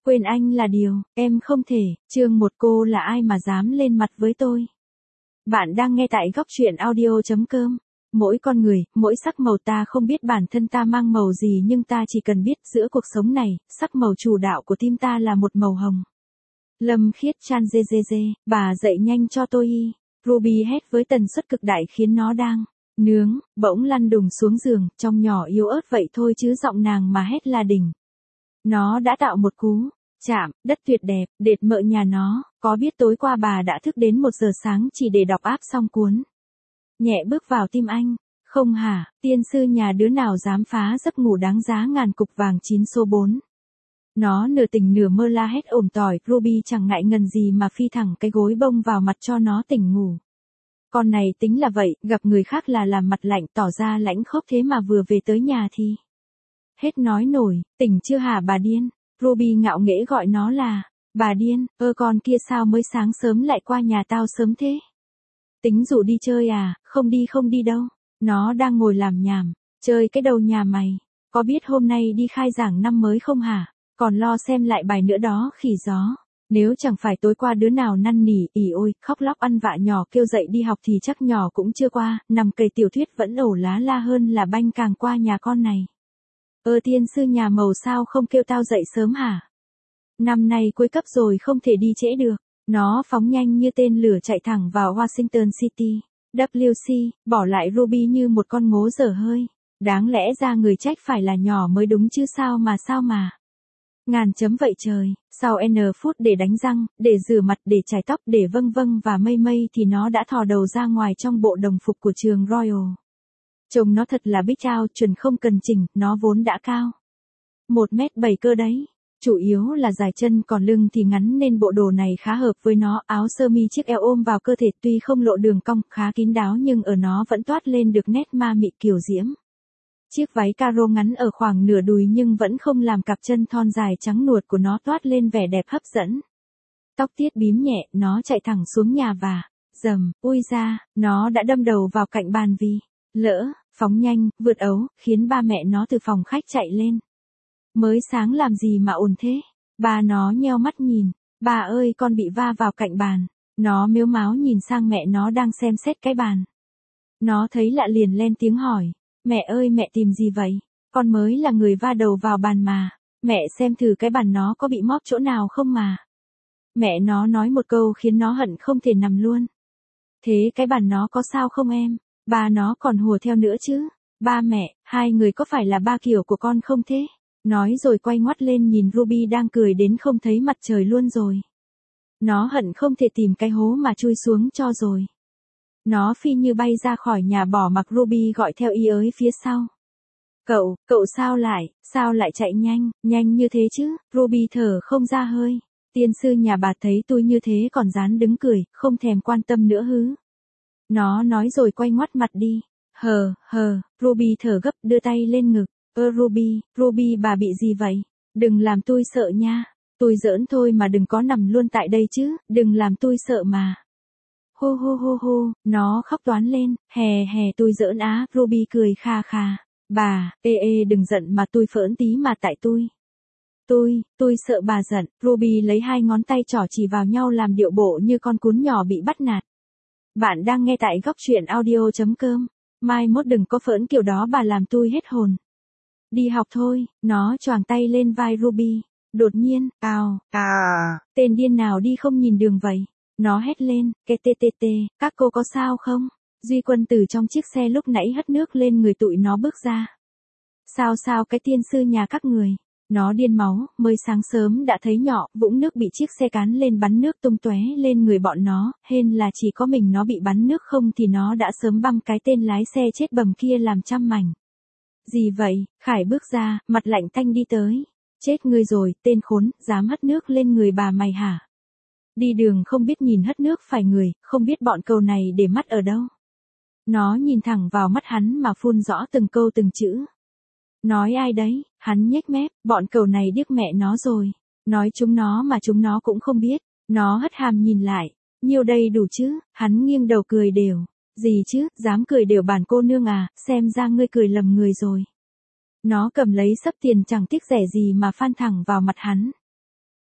Quên anh là điều, em không thể, chương 1 cô là ai mà dám lên mặt với tôi. Bạn đang nghe tại góc truyện audio.com. Mỗi con người, mỗi sắc màu ta không biết bản thân ta mang màu gì nhưng ta chỉ cần biết giữa cuộc sống này, sắc màu chủ đạo của tim ta là một màu hồng. Lâm Khiết chan dê, bà dậy nhanh cho tôi y. Ruby hét với tần suất cực đại khiến nó đang nướng, bỗng lăn đùng xuống giường, trong nhỏ yếu ớt vậy thôi chứ giọng nàng mà hét là đỉnh. Nó đã tạo một cú chạm đất tuyệt đẹp, đệt mợ nhà nó, có biết tối qua bà đã thức đến 1 giờ sáng chỉ để đọc áp xong cuốn. Nhẹ bước vào tim anh, không hả, tiên sư nhà đứa nào dám phá giấc ngủ đáng giá ngàn cục vàng 9 số 4. Nó nửa tỉnh nửa mơ la hét ồm tỏi, Ruby chẳng ngại ngần gì mà phi thẳng cái gối bông vào mặt cho nó tỉnh ngủ. Con này tính là vậy, gặp người khác là làm mặt lạnh tỏ ra lãnh khốc thế mà vừa về tới nhà thì hết nói nổi, tỉnh chưa hả bà điên? Ruby ngạo nghễ gọi nó là bà điên, con kia sao mới sáng sớm lại qua nhà tao sớm thế? Tính rủ đi chơi à, không đi đâu. Nó đang ngồi làm nhảm, chơi cái đầu nhà mày. Có biết hôm nay đi khai giảng năm mới không hả? Còn lo xem lại bài nữa đó khỉ gió. Nếu chẳng phải tối qua đứa nào năn nỉ, ỉ ôi, khóc lóc ăn vạ nhỏ kêu dậy đi học thì chắc nhỏ cũng chưa qua, nằm cày tiểu thuyết vẫn ổ lá la hơn là banh càng qua nhà con này. Tiên sư nhà màu sao không kêu tao dậy sớm hả? Năm nay cuối cấp rồi không thể đi trễ được. Nó phóng nhanh như tên lửa chạy thẳng vào Washington City, WC, bỏ lại Ruby như một con ngố dở hơi. Đáng lẽ ra người trách phải là nhỏ mới đúng chứ sao mà. Ngàn chấm vậy trời, sau N phút để đánh răng, để rửa mặt, để chải tóc, để vâng và mây thì nó đã thò đầu ra ngoài trong bộ đồng phục của trường Royal. Trông nó thật là big out, chuẩn không cần chỉnh, nó vốn đã cao 1m7 cơ đấy. Chủ yếu là dài chân còn lưng thì ngắn nên bộ đồ này khá hợp với nó, áo sơ mi chiếc eo ôm vào cơ thể tuy không lộ đường cong khá kín đáo nhưng ở nó vẫn toát lên được nét ma mị kiều diễm. Chiếc váy caro ngắn ở khoảng nửa đùi nhưng vẫn không làm cặp chân thon dài trắng nuột của nó toát lên vẻ đẹp hấp dẫn. Tóc tiết bím nhẹ, nó chạy thẳng xuống nhà và rầm, ui ra, nó đã đâm đầu vào cạnh bàn vì lỡ, phóng nhanh, vượt ấu, khiến ba mẹ nó từ phòng khách chạy lên. Mới sáng làm gì mà ồn thế? Ba nó nheo mắt nhìn, bà ơi con bị va vào cạnh bàn. Nó mếu máo nhìn sang mẹ nó đang xem xét cái bàn. Nó thấy lạ liền lên tiếng hỏi, mẹ ơi mẹ tìm gì vậy? Con mới là người va đầu vào bàn mà, mẹ xem thử cái bàn nó có bị móp chỗ nào không mà. Mẹ nó nói một câu khiến nó hận không thể nằm luôn. Thế cái bàn nó có sao không em? Ba nó còn hùa theo nữa chứ. Ba mẹ, hai người có phải là ba kiểu của con không thế? Nói rồi quay ngoắt lên nhìn Ruby đang cười đến không thấy mặt trời luôn rồi. Nó hận không thể tìm cái hố mà chui xuống cho rồi. Nó phi như bay ra khỏi nhà bỏ mặc Ruby gọi theo y ới phía sau. Cậu sao lại chạy nhanh như thế chứ? Ruby thở không ra hơi. Tiên sư nhà bà thấy tôi như thế còn dán đứng cười, không thèm quan tâm nữa hứ. Nó nói rồi quay ngoắt mặt đi. Ruby thở gấp đưa tay lên ngực. Ruby bà bị gì vậy? Đừng làm tôi sợ nha. Tôi giỡn thôi mà đừng có nằm luôn tại đây chứ, đừng làm tôi sợ mà. Hô, nó khóc toán lên, hè tôi giỡn á, Ruby cười kha kha. Bà, đừng giận mà tôi phỡn tí mà tại tôi sợ bà giận. Ruby lấy 2 ngón tay trỏ chỉ vào nhau làm điệu bộ như con cún nhỏ bị bắt nạt. Bạn đang nghe tại góc truyện audio.com. Mai mốt đừng có phỡn kiểu đó bà làm tôi hết hồn. Đi học thôi, nó choàng tay lên vai Ruby. Đột nhiên, tên điên nào đi không nhìn đường vậy? Nó hét lên, các cô có sao không? Duy Quân từ trong chiếc xe lúc nãy hất nước lên người tụi nó bước ra. Sao cái tiên sư nhà các người? Nó điên máu, mới sáng sớm đã thấy nhỏ, vũng nước bị chiếc xe cán lên bắn nước tung tóe lên người bọn nó, hên là chỉ có mình nó bị bắn nước không thì nó đã sớm băm cái tên lái xe chết bầm kia làm trăm mảnh. Gì vậy? Khải bước ra, mặt lạnh tanh đi tới. Chết ngươi rồi, tên khốn, dám hất nước lên người bà mày hả? Đi đường không biết nhìn hất nước phải người, không biết bọn cậu này để mắt ở đâu. Nó nhìn thẳng vào mắt hắn mà phun rõ từng câu từng chữ. Nói ai đấy? Hắn nhếch mép, bọn cậu này điếc mẹ nó rồi. Nói chúng nó mà chúng nó cũng không biết. Nó hất hàm nhìn lại. Nhiêu đây đủ chứ? Hắn nghiêng đầu cười đều. Gì chứ, dám cười đều bản cô nương à, xem ra ngươi cười lầm người rồi. Nó cầm lấy xấp tiền chẳng tiếc rẻ gì mà phan thẳng vào mặt hắn.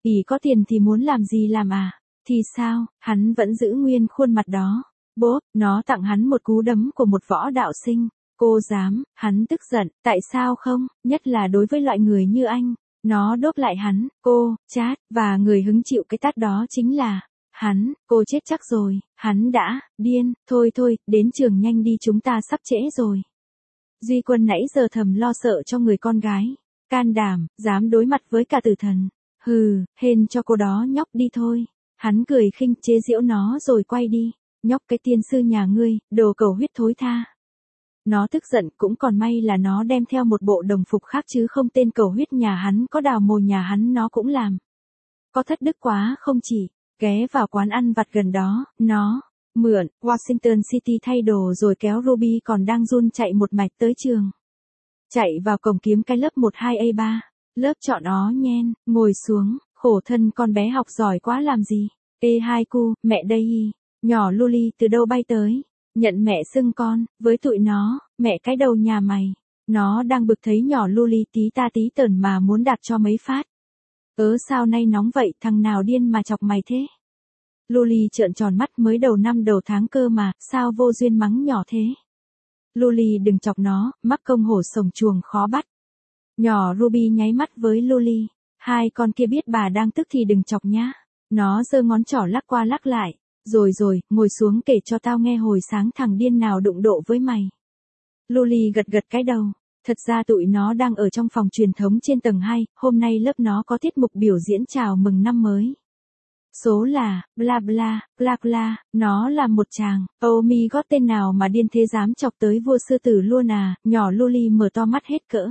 ỉ có tiền thì muốn làm gì làm à? Thì sao, hắn vẫn giữ nguyên khuôn mặt đó. Bốp, nó tặng hắn một cú đấm của một võ đạo sinh. Cô dám, hắn tức giận, tại sao không, nhất là đối với loại người như anh. Nó đốp lại hắn, cô, chát, và người hứng chịu cái tát đó chính là hắn, cô chết chắc rồi, hắn đã, điên, thôi thôi, đến trường nhanh đi chúng ta sắp trễ rồi. Duy Quân nãy giờ thầm lo sợ cho người con gái, can đảm, dám đối mặt với cả tử thần. Hừ, hên cho cô đó nhóc đi thôi. Hắn cười khinh chế giễu nó rồi quay đi. Nhóc cái tiên sư nhà ngươi, đồ cầu huyết thối tha. Nó tức giận cũng còn may là nó đem theo một bộ đồng phục khác chứ không tên cầu huyết nhà hắn có đào mồ nhà hắn nó cũng làm. Có thất đức quá không chỉ, ghé vào quán ăn vặt gần đó, nó mượn Washington City thay đồ rồi kéo Ruby còn đang run chạy một mạch tới trường. Chạy vào cổng kiếm cái lớp 12A3, lớp chọn ó nhen, ngồi xuống, khổ thân con bé học giỏi quá làm gì. Ê hai cu, mẹ đây y, nhỏ Luli từ đâu bay tới, nhận mẹ xưng con, với tụi nó, mẹ cái đầu nhà mày. Nó đang bực thấy nhỏ Luli tí ta tí tởn mà muốn đạp cho mấy phát. Sao nay nóng vậy, thằng nào điên mà chọc mày thế? Luli trợn tròn mắt, mới đầu năm đầu tháng cơ mà, sao vô duyên mắng nhỏ thế? Luli đừng chọc nó, mắc công hổ sổng chuồng khó bắt. Nhỏ Ruby nháy mắt với Luli, hai con kia biết bà đang tức thì đừng chọc nhá. Nó giơ ngón trỏ lắc qua lắc lại, rồi, ngồi xuống kể cho tao nghe hồi sáng thằng điên nào đụng độ với mày. Luli gật gật cái đầu, thật ra tụi nó đang ở trong phòng truyền thống trên tầng 2, hôm nay lớp nó có tiết mục biểu diễn chào mừng năm mới. Số là, bla bla, bla bla, nó là một chàng, oh my god tên nào mà điên thế dám chọc tới vua sư tử luôn à, nhỏ Luli mở to mắt hết cỡ.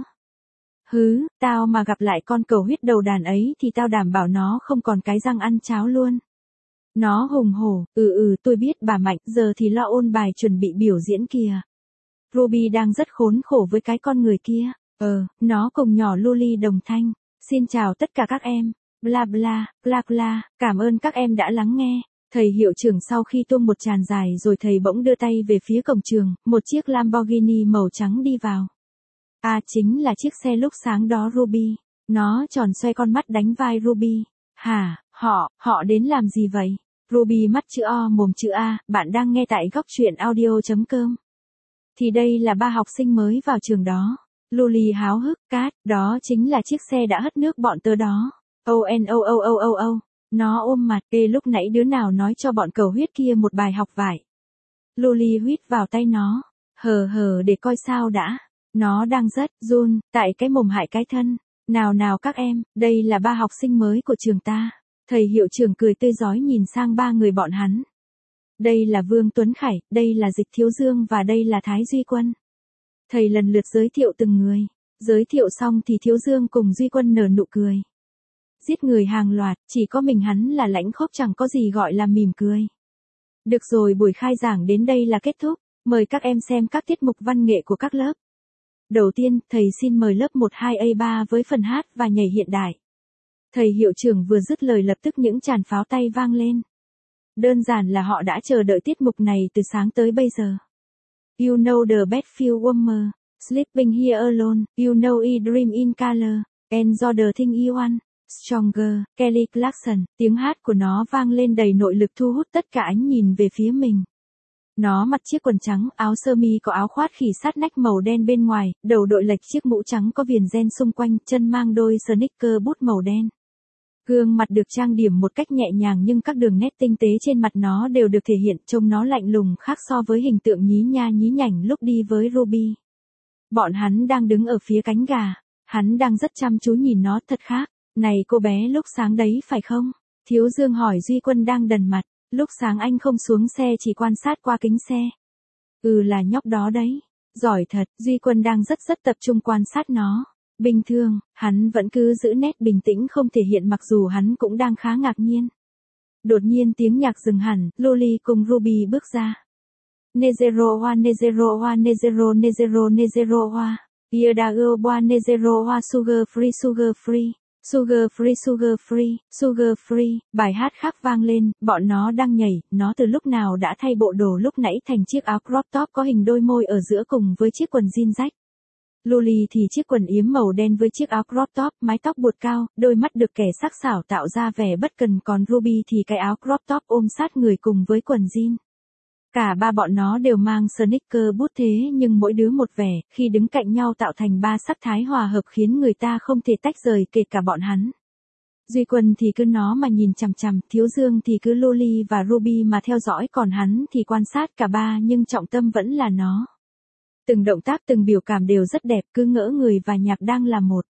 Hứ, tao mà gặp lại con cầu huyết đầu đàn ấy thì tao đảm bảo nó không còn cái răng ăn cháo luôn. Nó hùng hổ, tôi biết bà Mạnh, giờ thì lo ôn bài chuẩn bị biểu diễn kìa. Ruby đang rất khốn khổ với cái con người kia, nó cùng nhỏ Luli đồng thanh, xin chào tất cả các em, bla bla, bla bla, cảm ơn các em đã lắng nghe. Thầy hiệu trưởng sau khi tuông một tràng dài rồi thầy bỗng đưa tay về phía cổng trường, một chiếc Lamborghini màu trắng đi vào. À chính là chiếc xe lúc sáng đó Ruby. Nó tròn xoay con mắt đánh vai Ruby. Hả, họ đến làm gì vậy? Ruby mắt chữ O mồm chữ A, bạn đang nghe tại góc truyện audio.com. Thì đây là ba học sinh mới vào trường đó. Luli háo hức, cát, đó chính là chiếc xe đã hất nước bọn tớ đó. Nó ôm mặt, lúc nãy đứa nào nói cho bọn cầu huyết kia một bài học vải. Luli huýt vào tay nó. Hờ để coi sao đã. Nó đang rất run, tại cái mồm hại cái thân. Nào các em, đây là ba học sinh mới của trường ta. Thầy hiệu trưởng cười tươi rói nhìn sang ba người bọn hắn. Đây là Vương Tuấn Khải, đây là Dịch Thiếu Dương và đây là Thái Duy Quân. Thầy lần lượt giới thiệu từng người. Giới thiệu xong thì Thiếu Dương cùng Duy Quân nở nụ cười. Giết người hàng loạt, chỉ có mình hắn là lãnh khốc chẳng có gì gọi là mỉm cười. Được rồi, buổi khai giảng đến đây là kết thúc. Mời các em xem các tiết mục văn nghệ của các lớp. Đầu tiên, thầy xin mời lớp 12A3 với phần hát và nhảy hiện đại. Thầy hiệu trưởng vừa dứt lời lập tức những tràng pháo tay vang lên. Đơn giản là họ đã chờ đợi tiết mục này từ sáng tới bây giờ. You know the best few warmer, sleeping here alone, you know I dream in color, enjoy the thing you want, stronger, Kelly Clarkson, tiếng hát của nó vang lên đầy nội lực thu hút tất cả ánh nhìn về phía mình. Nó mặc chiếc quần trắng, áo sơ mi có áo khoát khỉ sát nách màu đen bên ngoài, đầu đội lệch chiếc mũ trắng có viền ren xung quanh, chân mang đôi sneaker boot màu đen. Gương mặt được trang điểm một cách nhẹ nhàng nhưng các đường nét tinh tế trên mặt nó đều được thể hiện, trông nó lạnh lùng khác so với hình tượng nhí nha nhí nhảnh lúc đi với Ruby. Bọn hắn đang đứng ở phía cánh gà, hắn đang rất chăm chú nhìn nó thật khác. Này cô bé lúc sáng đấy phải không? Thiếu Dương hỏi Duy Quân đang đần mặt. Lúc sáng anh không xuống xe chỉ quan sát qua kính xe. Là nhóc đó đấy. Giỏi thật, Duy Quân đang rất tập trung quan sát nó. Bình thường, hắn vẫn cứ giữ nét bình tĩnh không thể hiện mặc dù hắn cũng đang khá ngạc nhiên. Đột nhiên tiếng nhạc dừng hẳn, Luli cùng Ruby bước ra. Nezero hoa Nezero hoa Nezero Nezero Nezero hoa. Iadago boa Nezero hoa sugar free sugar free. Sugar free sugar free, sugar free, bài hát khác vang lên, bọn nó đang nhảy, nó từ lúc nào đã thay bộ đồ lúc nãy thành chiếc áo crop top có hình đôi môi ở giữa cùng với chiếc quần jean rách. Lily thì chiếc quần yếm màu đen với chiếc áo crop top, mái tóc buột cao, đôi mắt được kẻ sắc sảo tạo ra vẻ bất cần, còn Ruby thì cái áo crop top ôm sát người cùng với quần jean. Cả ba bọn nó đều mang sneaker boot thế nhưng mỗi đứa một vẻ, khi đứng cạnh nhau tạo thành ba sắc thái hòa hợp khiến người ta không thể tách rời kể cả bọn hắn. Duy Quân thì cứ nó mà nhìn chằm chằm, Thiếu Dương thì cứ Lily và Ruby mà theo dõi, còn hắn thì quan sát cả ba nhưng trọng tâm vẫn là nó. Từng động tác từng biểu cảm đều rất đẹp, cứ ngỡ người và nhạc đang là một.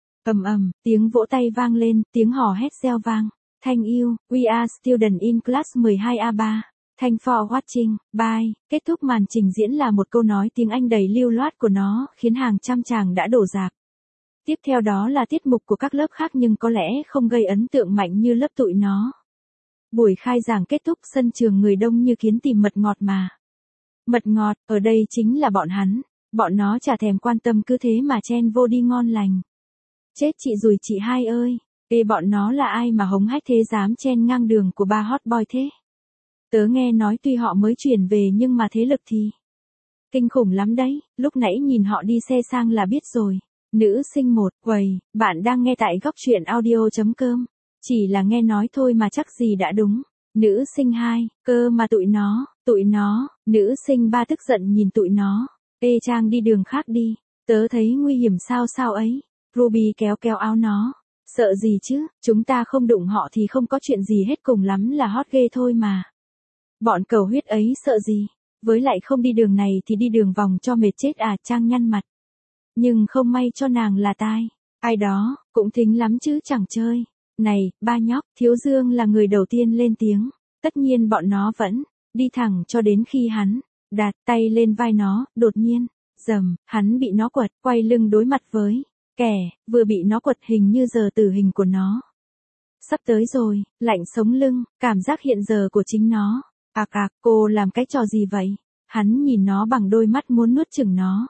Tiếng vỗ tay vang lên, tiếng hò hét reo vang. Thank you, we are student in class 12A3. Thank for watching, bye. Kết thúc màn trình diễn là một câu nói tiếng Anh đầy lưu loát của nó, khiến hàng trăm chàng đã đổ rạp. Tiếp theo đó là tiết mục của các lớp khác nhưng có lẽ không gây ấn tượng mạnh như lớp tụi nó. Buổi khai giảng kết thúc, sân trường người đông như kiến tìm mật ngọt mà. Mật ngọt, ở đây chính là bọn hắn. Bọn nó chả thèm quan tâm, cứ thế mà chen vô đi ngon lành. Chết chị Dùi chị hai ơi. Ê, bọn nó là ai mà hống hách thế, dám chen ngang đường của ba hot boy thế? Tớ nghe nói tuy họ mới chuyển về nhưng mà thế lực thì kinh khủng lắm đấy, lúc nãy nhìn họ đi xe sang là biết rồi. Nữ sinh 1, quầy, bạn đang nghe tại góc truyện audio.com. Chỉ là nghe nói thôi mà chắc gì đã đúng. Nữ sinh 2, cơ mà tụi nó, nữ sinh 3 tức giận nhìn tụi nó. Ê Trang, đi đường khác đi, tớ thấy nguy hiểm sao ấy. Ruby kéo kéo áo nó. Sợ gì chứ, chúng ta không đụng họ thì không có chuyện gì hết, cùng lắm là hot ghê thôi mà. Bọn cầu huyết ấy sợ gì, với lại không đi đường này thì đi đường vòng cho mệt chết à. Trang nhăn mặt. Nhưng không may cho nàng là tai. Ai đó, cũng thính lắm chứ chẳng chơi. Này, ba nhóc, Thiếu Dương là người đầu tiên lên tiếng. Tất nhiên bọn nó vẫn đi thẳng cho đến khi hắn đặt tay lên vai nó, đột nhiên, hắn bị nó quật, quay lưng đối mặt với kẻ vừa bị nó quật, hình như giờ tử hình của nó sắp tới rồi, lạnh sống lưng, cảm giác hiện giờ của chính nó. Cô làm cái trò gì vậy? Hắn nhìn nó bằng đôi mắt muốn nuốt chửng nó.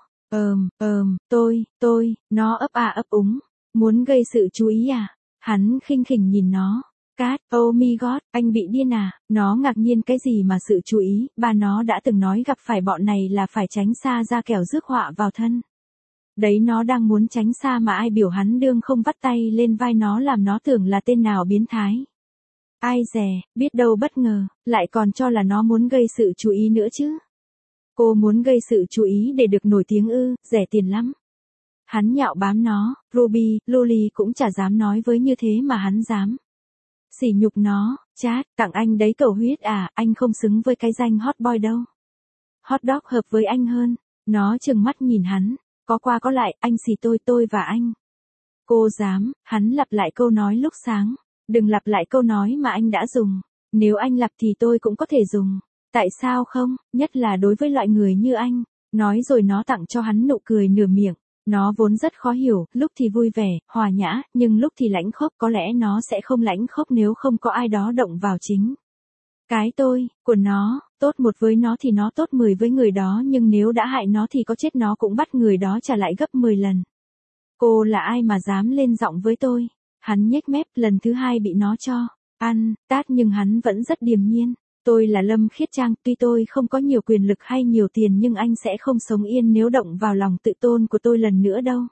Nó ấp úng, muốn gây sự chú ý à? Hắn khinh khỉnh nhìn nó. Oh my god, anh bị điên à? Nó ngạc nhiên, cái gì mà sự chú ý, ba nó đã từng nói gặp phải bọn này là phải tránh xa ra kẻo rước họa vào thân. Đấy, nó đang muốn tránh xa mà ai biểu hắn đương không vắt tay lên vai nó, làm nó tưởng là tên nào biến thái. Ai dè, biết đâu bất ngờ, lại còn cho là nó muốn gây sự chú ý nữa chứ. Cô muốn gây sự chú ý để được nổi tiếng ư? Rẻ tiền lắm. Hắn nhạo bám nó. Ruby, Lily cũng chả dám nói với như thế mà hắn dám sỉ nhục nó. Chát, tặng anh đấy cầu huyết à, anh không xứng với cái danh hot boy đâu. Hot dog hợp với anh hơn. Nó trừng mắt nhìn hắn. Có qua có lại, anh xỉ tôi và anh. Cô dám? Hắn lặp lại câu nói lúc sáng. Đừng lặp lại câu nói mà anh đã dùng. Nếu anh lặp thì tôi cũng có thể dùng. Tại sao không, nhất là đối với loại người như anh. Nói rồi nó tặng cho hắn nụ cười nửa miệng. Nó vốn rất khó hiểu, lúc thì vui vẻ, hòa nhã, nhưng lúc thì lãnh khốc. Có lẽ nó sẽ không lãnh khốc nếu không có ai đó động vào chính cái tôi của nó. Tốt một với nó thì nó tốt 10 với người đó, nhưng nếu đã hại nó thì có chết nó cũng bắt người đó trả lại gấp 10 lần. Cô là ai mà dám lên giọng với tôi? Hắn nhếch mép, lần thứ hai bị nó cho ăn tát nhưng hắn vẫn rất điềm nhiên. Tôi là Lâm Khiết Trang, tuy tôi không có nhiều quyền lực hay nhiều tiền nhưng anh sẽ không sống yên nếu động vào lòng tự tôn của tôi lần nữa đâu.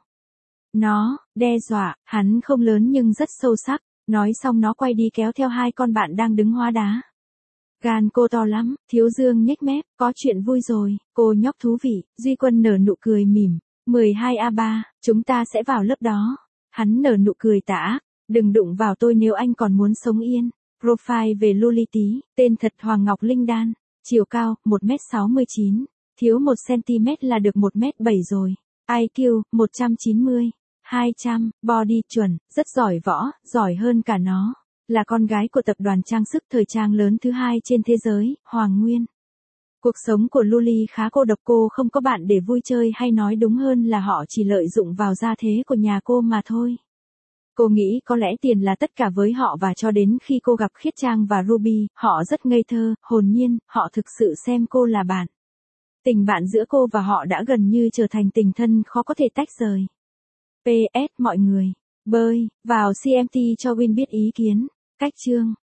Nó đe dọa, hắn không lớn nhưng rất sâu sắc. Nói xong nó quay đi kéo theo hai con bạn đang đứng hóa đá. Gan cô to lắm. Thiếu Dương nhếch mép, có chuyện vui rồi, cô nhóc thú vị. Duy Quân nở nụ cười mỉm. 12A3, chúng ta sẽ vào lớp đó. Hắn nở nụ cười tà ác. Đừng đụng vào tôi nếu anh còn muốn sống yên. Profile về Luli tí, tên thật Hoàng Ngọc Linh Đan. Chiều cao, 1m69. Thiếu 1cm là được 1m7 rồi. IQ, 190. 200, body chuẩn, rất giỏi võ, giỏi hơn cả nó. Là con gái của tập đoàn trang sức thời trang lớn thứ 2 trên thế giới, Hoàng Nguyên. Cuộc sống của Luli khá cô độc, cô không có bạn để vui chơi, hay nói đúng hơn là họ chỉ lợi dụng vào gia thế của nhà cô mà thôi. Cô nghĩ có lẽ tiền là tất cả với họ, và cho đến khi cô gặp Khiết Trang và Ruby, họ rất ngây thơ, hồn nhiên, họ thực sự xem cô là bạn. Tình bạn giữa cô và họ đã gần như trở thành tình thân khó có thể tách rời. PS mọi người, bơi, vào CMT cho Win biết ý kiến. Cách chương